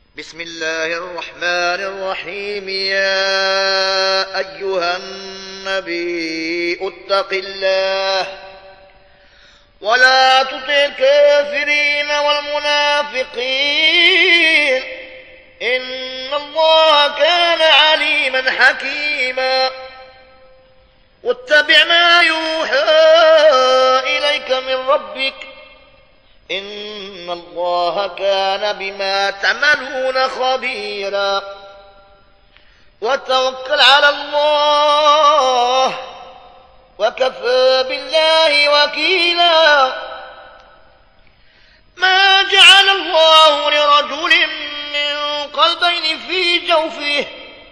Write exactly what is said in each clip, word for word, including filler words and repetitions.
بسم الله الرحمن الرحيم. يا أيها النبي اتق الله ولا تطع الكافرين والمنافقين إن الله كان عليما حكيما. واتبع ما يوحى إليك من ربك إن الله كان بما تعملون خبيرا. وتوكل على الله وكفى بالله وكيلا. ما جعل الله لرجل من قلبين في جوفه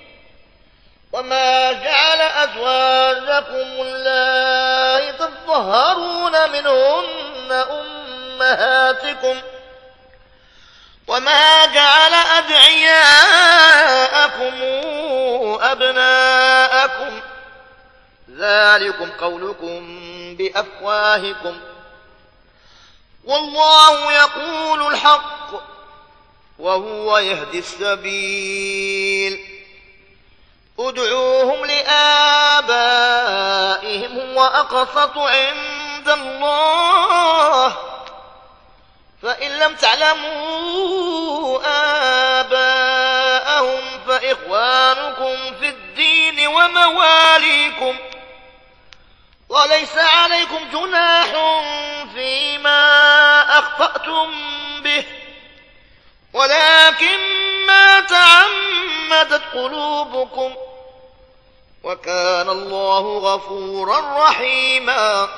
وما جعل أزواجكم اللائي تظهرون منهن أمهاتكم وما جعل أدعياءكم أبناءكم ذلكم قولكم بأفواهكم والله يقول الحق وهو يهدي السبيل. ادعوهم لآبائهم وأقسط عند الله فإن لم تعلموا آباءهم فإخوانكم في الدين ومواليكم وليس عليكم جناح فيما أخطأتم به ولكن ما تعمدت قلوبكم وكان الله غفورا رحيما.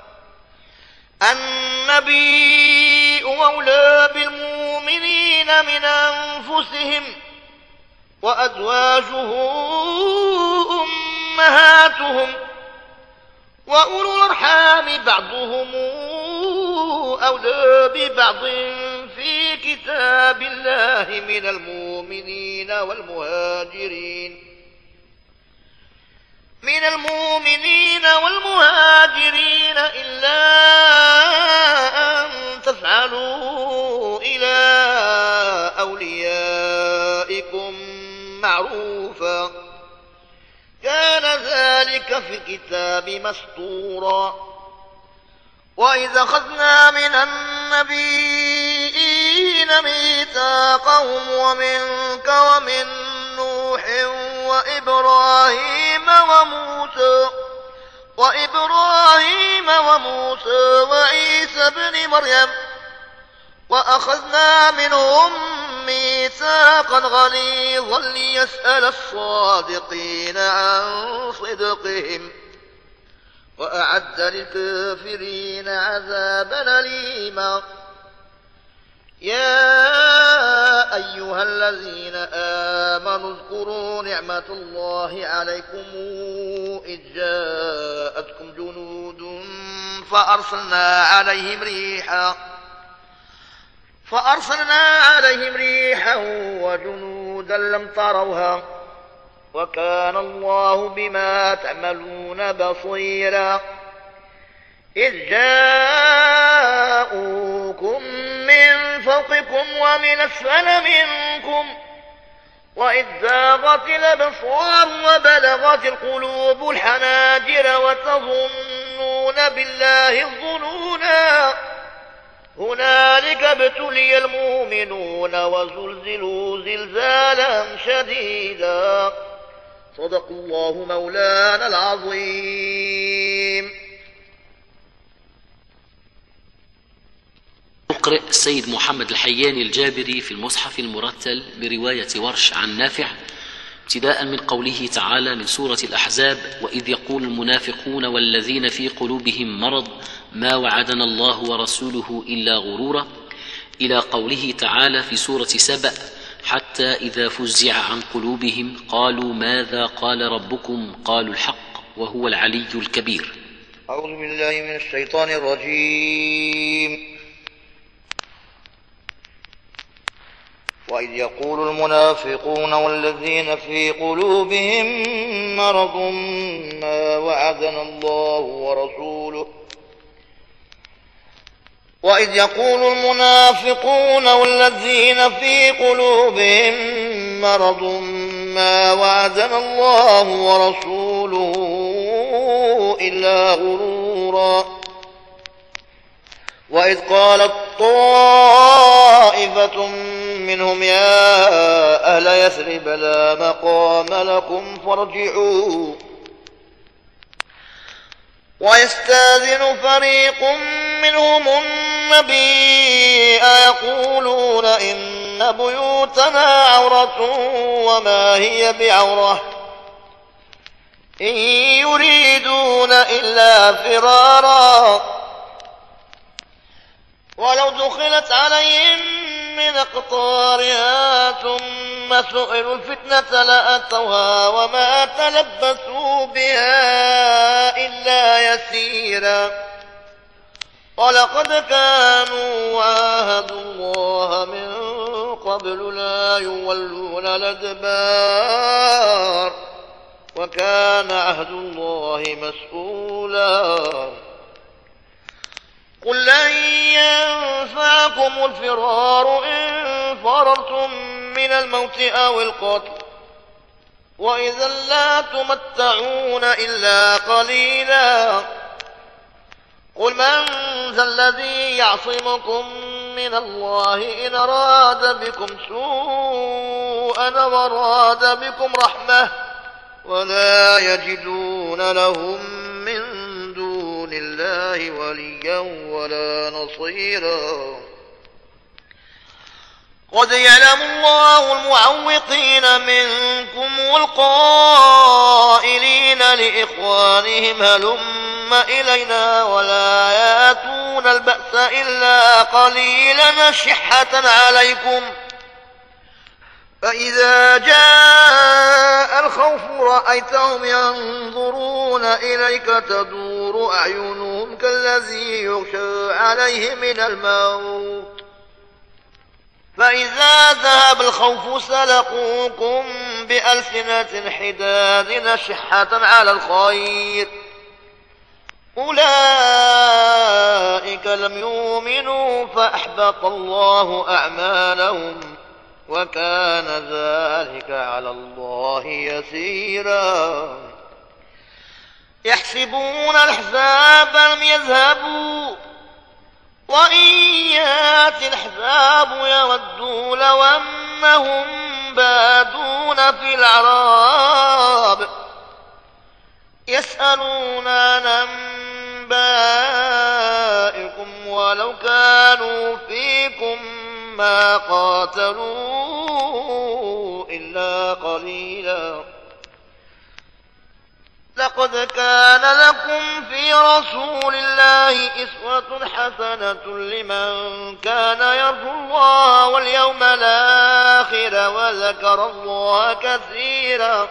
النبي أولى بالمؤمنين من أنفسهم وأزواجه أمهاتهم وأولو الأرحام بعضهم أولى ببعض في كتاب الله من المؤمنين والمهاجرين من المؤمنين والمهاجرين إلا أن تفعلوا إلى أوليائكم معروفا كان ذلك في الكتاب مسطورا. وإذا أخذنا من النبيين ميثاقهم ومنك ومن نوح وإبراهيم وموسى وإبراهيم وموسى وعيسى ابن مريم وأخذنا منهم ميثاقا غليظا ليسأل الصادقين عن صدقهم وأعد للكافرين عذابا أليما. يا أيها الذين آمنوا اذكروا نعمة الله عليكم إذ جاءتكم جنود فأرسلنا عليهم ريحا فأرسلنا عليهم ريحا وجنودا لم تروها وكان الله بما تعملون بصيرا. إذ جاءوكم من فوقكم ومن أسفل منكم وإذ زاغت الأبصار وبلغت القلوب الحناجر وتظنون بالله الظنونا هنالك ابتلي المؤمنون وزلزلوا زلزالا شديدا. صدق الله مولانا العظيم. مقرئ السيد محمد الحياني الجابري في المصحف المرتل برواية ورش عن نافع ابتداء من قوله تعالى من سورة الأحزاب: وإذ يقول المنافقون والذين في قلوبهم مرض ما وعدنا الله ورسوله إلا غرورا، إلى قوله تعالى في سورة سبأ: حتى إذا فزع عن قلوبهم قالوا ماذا قال ربكم قالوا الحق وهو العلي الكبير. أعوذ بالله من الشيطان الرجيم. وإذ يقول المنافقون والذين في قلوبهم مرض ما وعدنا الله ورسوله وإذ يقول المنافقون والذين في قلوبهم مرض ما وعدنا الله ورسوله إلا غرورا وإذ قالت طائفة منهم يا أهل يثرب لا مقام لكم فارجعوا ويستاذن فريق منهم النبي يقولون إن بيوتنا عورة وما هي بعورة إن يريدون إلا فرارا ولو دخلت عليهم من أقطارها ثم سئلوا الفتنة لأتوها وما تلبثوا بها إلا يسيرا ولقد كانوا عاهدوا الله من قبل لا يولون الأدبار وكان عهد الله مسؤولا قل لن ينفعكم الفرار إن فررتم من الموت أو القتل وإذا لا تمتعون إلا قليلا قل من ذا الذي يعصمكم من الله إن أراد بكم سوءا وأراد بكم رحمة ولا يجدون لهم من دون الله وليا ولا نصيرا قد يعلم الله المعوقين منكم والقائلين لإخوانهم هلم إلينا ولا يأتون البأس إلا قليلا شحة عليكم فإذا جاء الخوف رأيتهم ينظرون إليك تدور أعينهم كالذي يغشى عليه من الموت فإذا ذهب الخوف سلقوكم بألسنة حداد أشحة على الخير أولئك لم يؤمنوا فأحبط الله أعمالهم وكان ذلك على الله يسيرا يحسبون الأحزاب لم يذهبوا وإن يأتي الأحزاب يودوا لو أنهم بادون في الأعراب يسألون عن أنبائكم ولو كانوا فيكم ما قاتلوا إلا قليلا لقد كان لكم في رسول الله أسوة حسنة لمن كان يرجو الله واليوم الآخر وذكر الله كثيرا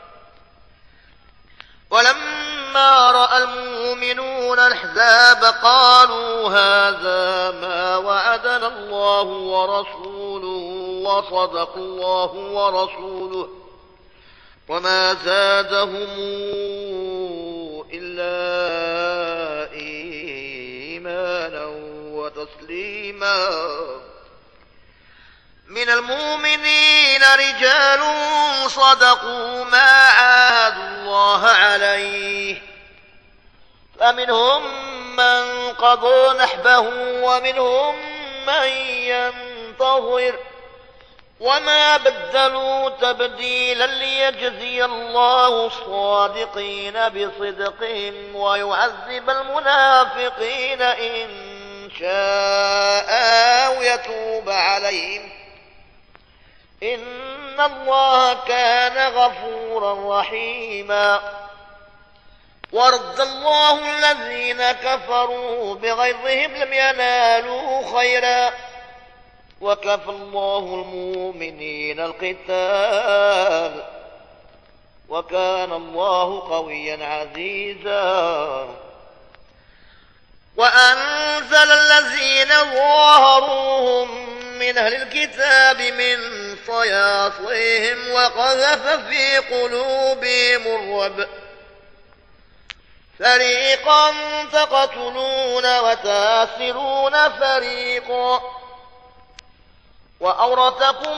ولما رأى المؤمنون الأحزاب قالوا هذا ما وعدنا الله ورسوله وصدق الله ورسوله وما زادهم إلا إيمانا وتسليما من المؤمنين رجال صدقوا ما عاهدوا الله عليه فمنهم من قضى نحبه ومنهم من ينتظر وما بدلوا تبديلا ليجزي الله الصادقين بصدقهم ويعذب المنافقين إن شاء أو يتوب عليهم إن الله كان غفورا رحيما ورد الله الذين كفروا بغيظهم لم ينالوا خيرا وكفى الله المؤمنين القتال وكان الله قويا عزيزا وأنزل الذين ظاهروهم من أهل الكتاب من صياصيهم وقذف في قلوبهم الرعب فريقا تقتلون وتاسرون فريقا وأورثكم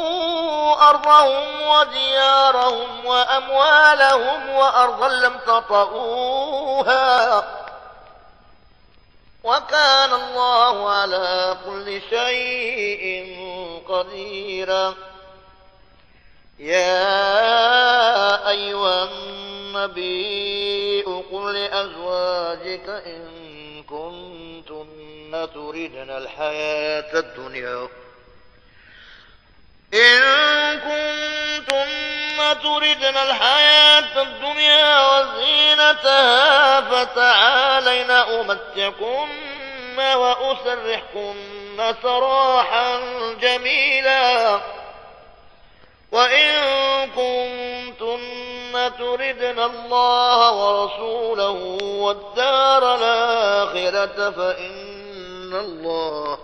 أرضهم وديارهم وأموالهم وأرضا لم تطئوها وكان الله على كل شيء قديرا. يا أيها النبي قل لأزواجك إن كنتن تردن الحياة الدنيا إن كنتن تردن الحياة الدنيا وزينتها فتعالين أمتعكن وأسرحكن سراحا جميلا وإن كنتن تردن الله ورسوله والدار الآخرة فإن الله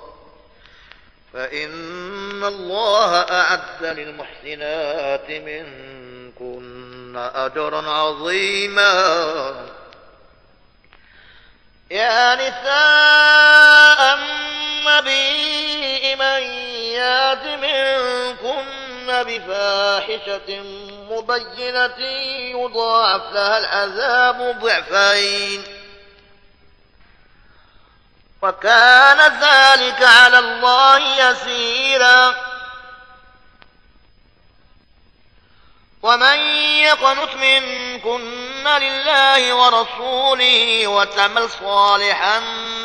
فإن الله أعد للمحسنات منكن أجرا عظيما. يا نساء النبي من يات منكن بفاحشة مبينة يضاعف لها العذاب ضعفين وكان ذلك على الله يسيرا. ومن يقنت منكن لله ورسوله وتعمل صالحا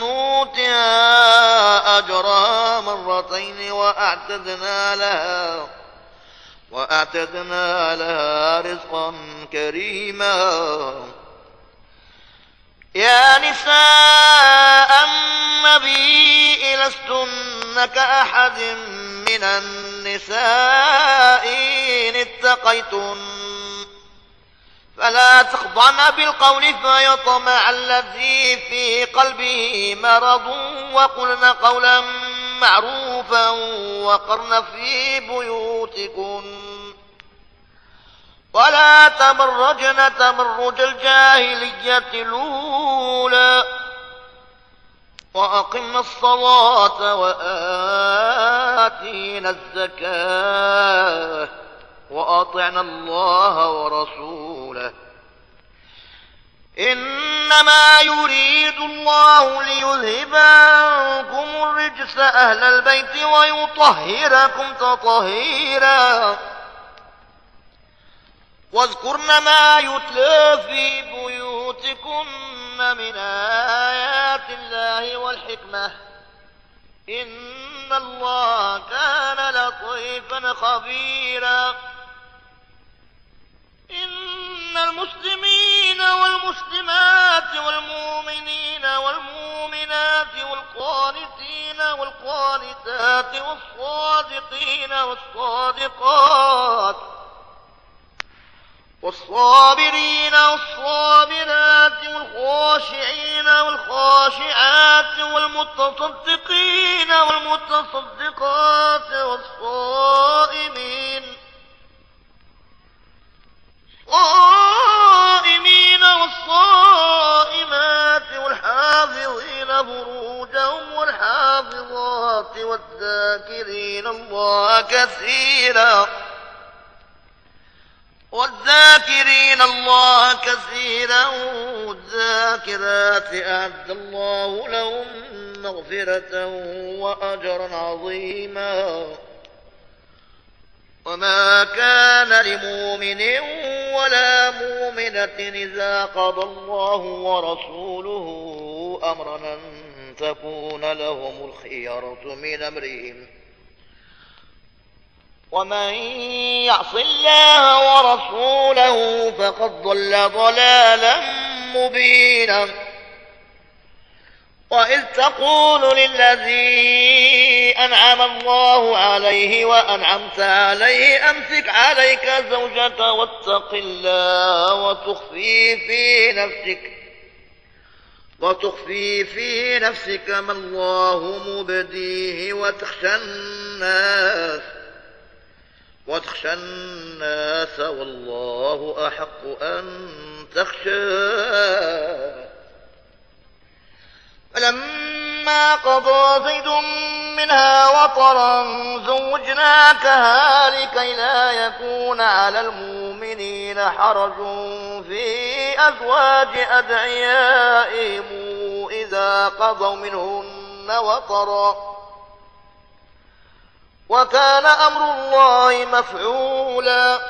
نؤتها أجرها مرتين وأعتدنا لها وأعتدنا لها رزقا كريما. يا نساء النبي لستن كأحد من النساء إن اتقيتن فلا تخضعن بالقول فيطمع الذي في قلبه مرض وقلن قولا معروفا وقرن في بيوتكن ولا تبرجن تبرج الجاهلية الأولى وأقمنا الصلاة وآتينا الزكاة وأطعنا الله ورسوله إنما يريد الله ليذهب عنكم الرجس أهل البيت ويطهركم تطهيرا. واذكرن ما يتلى في بيوتكن من آيات الله والحكمة إن الله كان لطيفا خبيرا. إن المسلمين والمسلمات والمؤمنين والمؤمنات والقانتين والقانتات والصادقين والصادقات والصابرين والصابرات والخاشعين والخاشعات والمتصدقين والمتصدقات والصائمين الصائمين والصائمات والحافظين فروجهم والحافظات والذاكرين الله كثيرا والذاكرين الله كثيرا والذاكرات أعد الله لهم مغفرة وأجرا عظيما. وما كان لمؤمن ولا مؤمنة إذا قضى الله ورسوله أمرا أن تكون لهم الخيرة من أمرهم ومن يعص الله ورسوله فقد ضل ضلالا مبينا. وإذ تقول للذي أنعم الله عليه وأنعمت عليه أمسك عليك زوجك واتق الله وتخفي في نفسك وتخفي في نفسك ما الله مبديه وتخشى الناس وتخشى الناس والله أحق أن تخشى. فلما قضى زيد منها وطرا زوجناكها لكي لا يكون على المؤمنين حرج في أزواج أدعيائهم إذا قضوا منهن وطرا، وكان أمر الله مفعولا.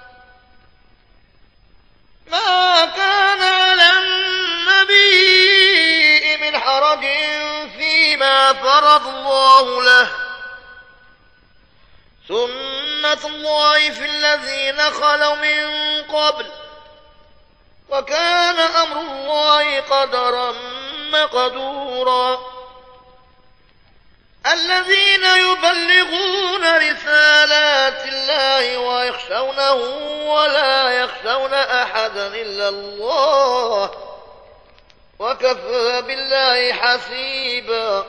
ما كان على النبي من حرج فيما فرض الله له، سنة الله في الذين خلوا من قبل، وكان أمر الله قدرا مقدورا. الذين يبلغون رسالات الله ويخشونه ولا يخشون أحدا إلا الله، وكفى بالله حسيبا.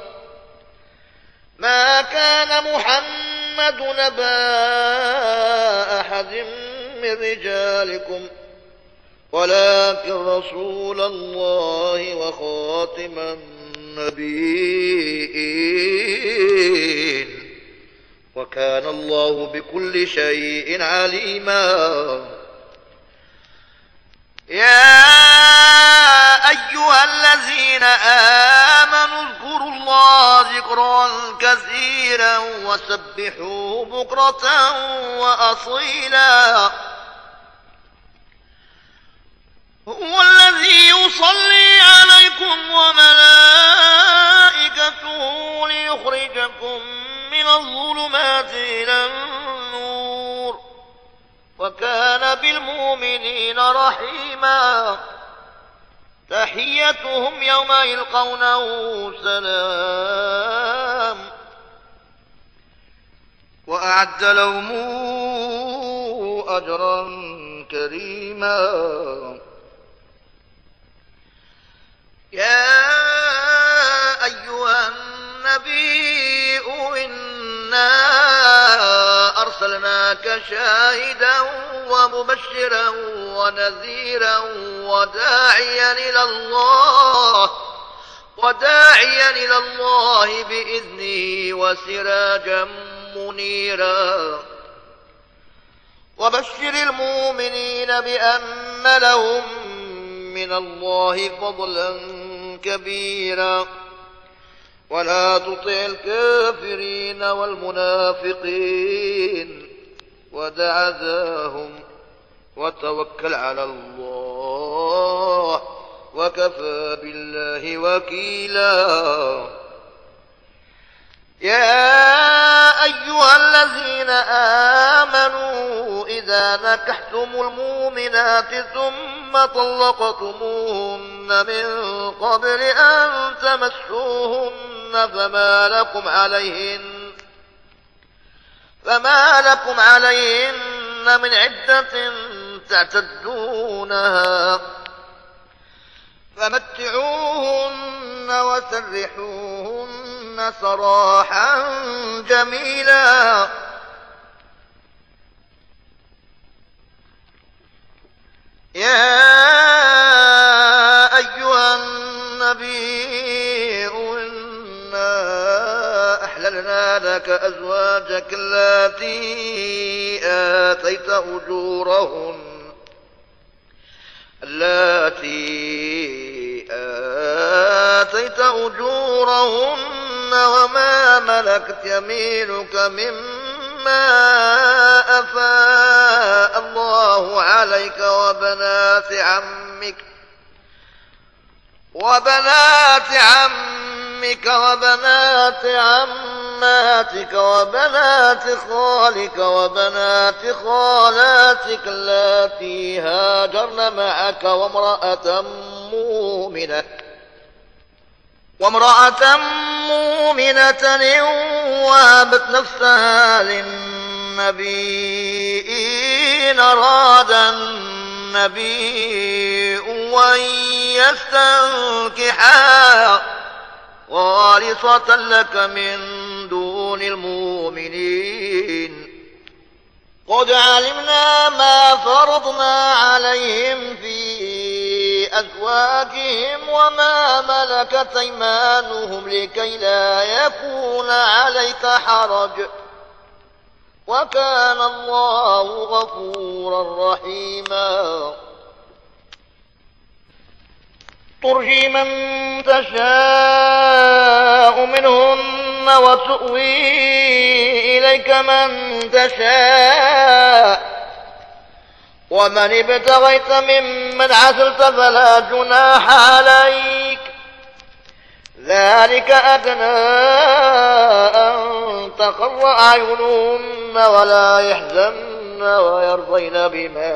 ما كان محمد نبا أحد من رجالكم ولكن رسول الله وخاتم النبيين، وكان الله بكل شيء عليما. يا أيها الذين آمنوا اذكروا الله ذكرا كثيرا وسبحوه بكرة وأصيلا. هو الذي يصلي عليكم وملائكته ليخرجكم من الظلمات إلى النور، وكان بالمؤمنين رحيما. تحيتهم يوم يلقونه سلام، وأعد لهم أجرا كريما. يا أيها النبي إنا أرسلناك شاهدا ومبشرا ونذيرا وداعيا إلى الله وداعيا إلى الله بإذنه وسراجا منيرا. وبشر المؤمنين بأن لهم من الله فضلا كبيرا. ولا تطع الكافرين والمنافقين ودع ذاهم وتوكل على الله وكفى بالله وكيلا. يا أيها الذين آمنوا إذا نكحتم المؤمنات ثم طلقتموهن من قبل أن تمسوهن فما لكم عليهن فما لكم عليهن من عدة تعتدونها، فمتعوهن وسرحوهن سراحا جميلا. يا أيها النبي إنا أحللنا لك أزواجك التي آتيت أجورهن التي آتيت أجورهن وما ملكت يمينك مما أفاء الله عليك وبنات عمك وبنات عمك وبنات عماتك وبنات خالك وبنات خالاتك اللاتي هاجرن معك وامرأة مؤمنة وامرأة مؤمنة وهبت نفسها للنبي إن أراد النبي أن يستنكحها خالصة لك من دون المؤمنين. قد علمنا ما فرضنا عليهم في أزواجهم وما ملكت أيمانهم لكي لا يكون عليك حرج وكان الله غفورا رحيما ترجي من تشاء منهن وتؤوي إليك من تشاء ومن ابتغيت ممن عزلت فلا جناح عليك ذلك أدنى أن تقر أعينهن ولا يحزن ويرضين بما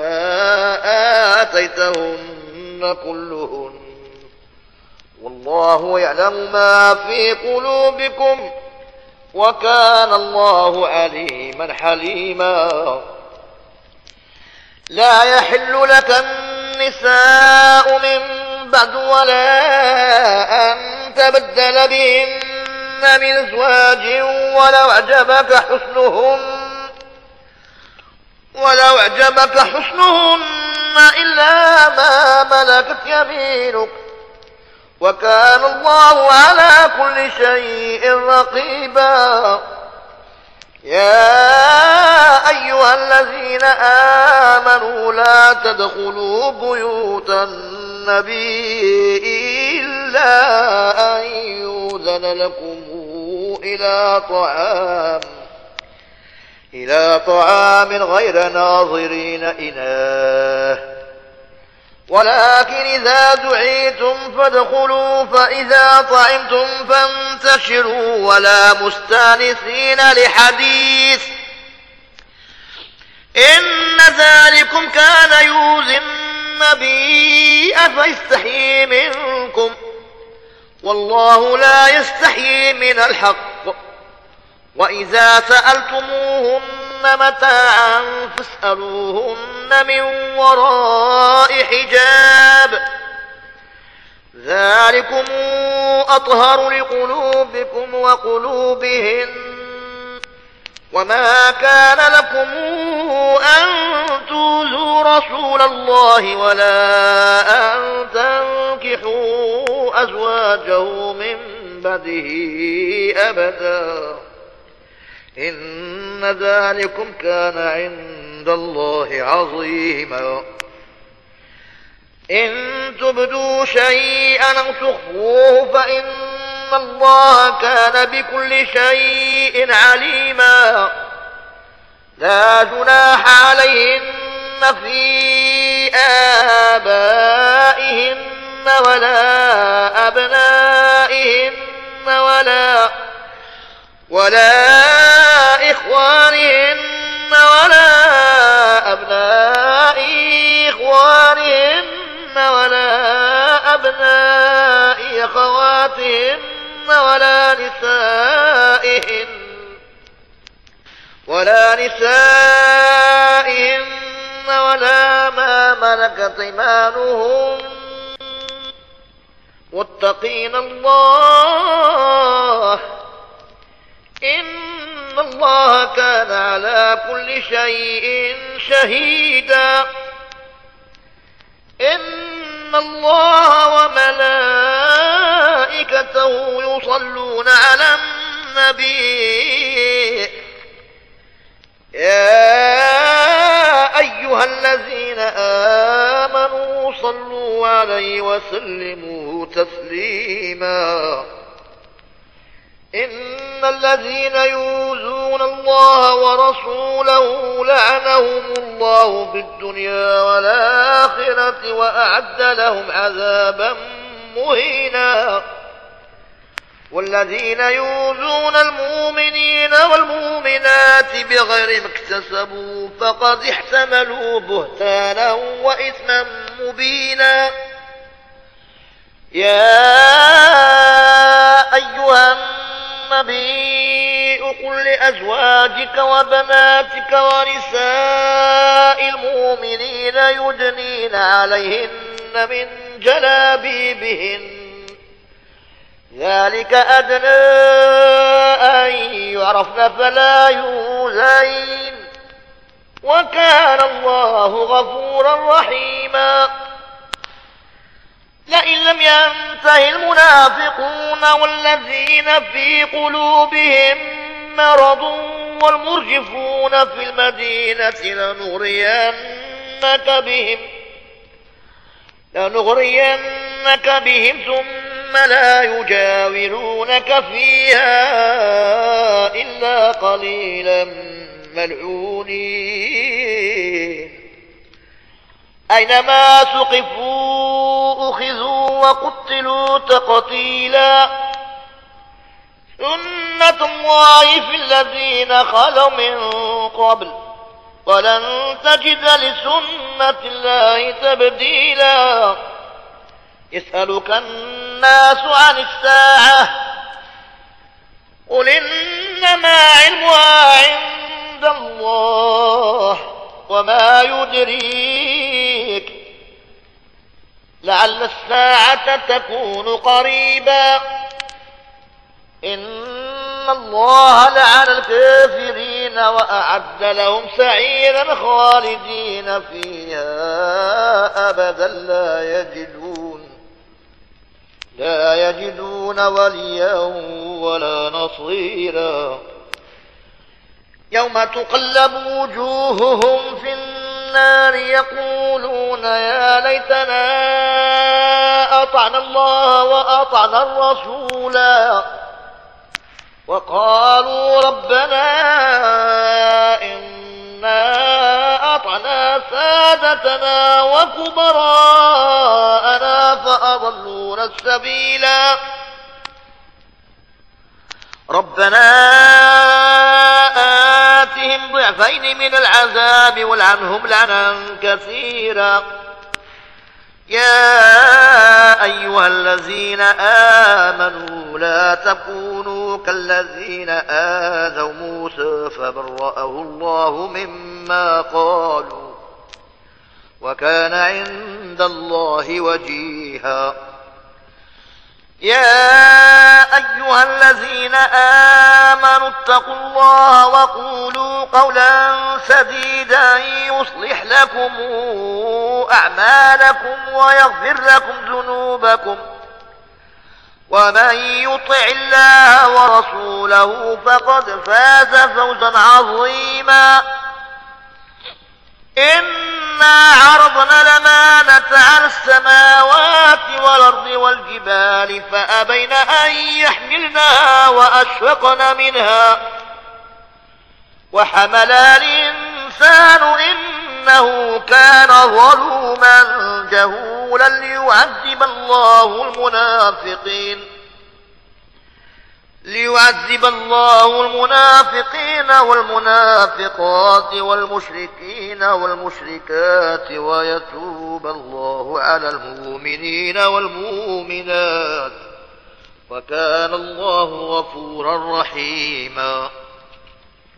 آتيتهن كلهن والله يعلم ما في قلوبكم وكان الله عليما حليما لا يحل لك النساء من بعد ولا أن تبدل بهن من أزواج ولو أعجبك حسنهن ولو أعجبك حسنهن إلا ما ملكت يمينك وكان الله على كل شيء رقيبا يا أيها الذين آمنوا لا تدخلوا بيوت النبي إلا أن يؤذن لكم إلى طعام إلى طعام غير ناظرين إناه ولكن إذا دعيتم فادخلوا فإذا طعمتم فانتشروا ولا مستانسين لحديث إن ذلكم كان يؤذي النبي فيستحيي منكم والله لا يستحيي من الحق وإذا سألتموهن متاعا فاسألوهن من وراء حجاب ذلكم أطهر لقلوبكم وقلوبهن وما كان لكم أن تؤذوا رسول الله ولا أن تنكحوا أزواجه من بعده أبدا إن ذلكم كان عند الله عظيما إن تبدوا شيئا أو تخفوه فإن الله كان بكل شيء عليما لا جناح عليهن في آبائهن ولا أبنائهن ولا ولا إخوانهن ولا أبناء إخوانهن ولا أبناء أخواتهن ولا نسائهن ولا نسائهن ولا ما ملكت أيمانهن واتقين الله إن الله كان على كل شيء شهيدا إن الله وملائكته يصلون على النبي يا أيها الذين آمنوا صلوا عليه وسلموا تسليما إن الذين يؤذون الله ورسوله لعنهم الله في الدنيا والآخرة وأعد لهم عذابا مهينا والذين يؤذون المؤمنين والمؤمنات بغير ما اكتسبوا فقد احتملوا بهتانا وإثما مبينا يا أيها النبي قل لأزواجك وبناتك ونساء المؤمنين يدنين عليهن من جلابيبهن ذلك أدنى أن يعرفن فلا يؤذين وكان الله غفورا رحيما لئن لم ينته المنافقون والذين في قلوبهم مرض والمرجفون في المدينة لنغرينك بهم لنغرينك بهم ثم لا يجاورونك فيها إلا قليلا ملعونين أينما ثقفوا أخذوا وقتلوا تقتيلا سنة الله في الذين خلوا من قبل ولن تجد لسنة الله تبديلا يسألك الناس عن الساعة قل إنما علمها عند الله وما يدريك لعل الساعة تكون قريبا إن الله لعن الكافرين وأعد لهم سعيرا خالدين فيها أبدا لا يجدون لا يجدون وليا ولا نصيرا يوم تقلب وجوههم في النار يقولون يا ليتنا أطعنا الله وأطعنا الرسولا وقالوا ربنا إنا أطعنا سادتنا وكبراءنا فأضلونا السبيلا ربنا آتهم ضعفين من العذاب والعنهم لعنا كثيرا يا أيها الذين آمنوا لا تكونوا كالذين آذوا موسى فبرأه الله مما قالوا وكان عند الله وجيها يا أيها الذين آمنوا اتقوا الله وقولوا قولا سديدا يصلح لكم أعمالكم ويغفر لكم ذنوبكم ومن يطع الله ورسوله فقد فاز فوزا عظيما إنا عرضنا الأمانة على السماوات والأرض والجبال فأبين أن يحملنها وأشفقن منها وحملها الإنسان إنه كان ظلوما جهولا ليعذب الله المنافقين ليعذب الله المنافقين والمنافقات والمشركين والمشركات ويتوب الله على المؤمنين والمؤمنات وكان الله غفورا رحيما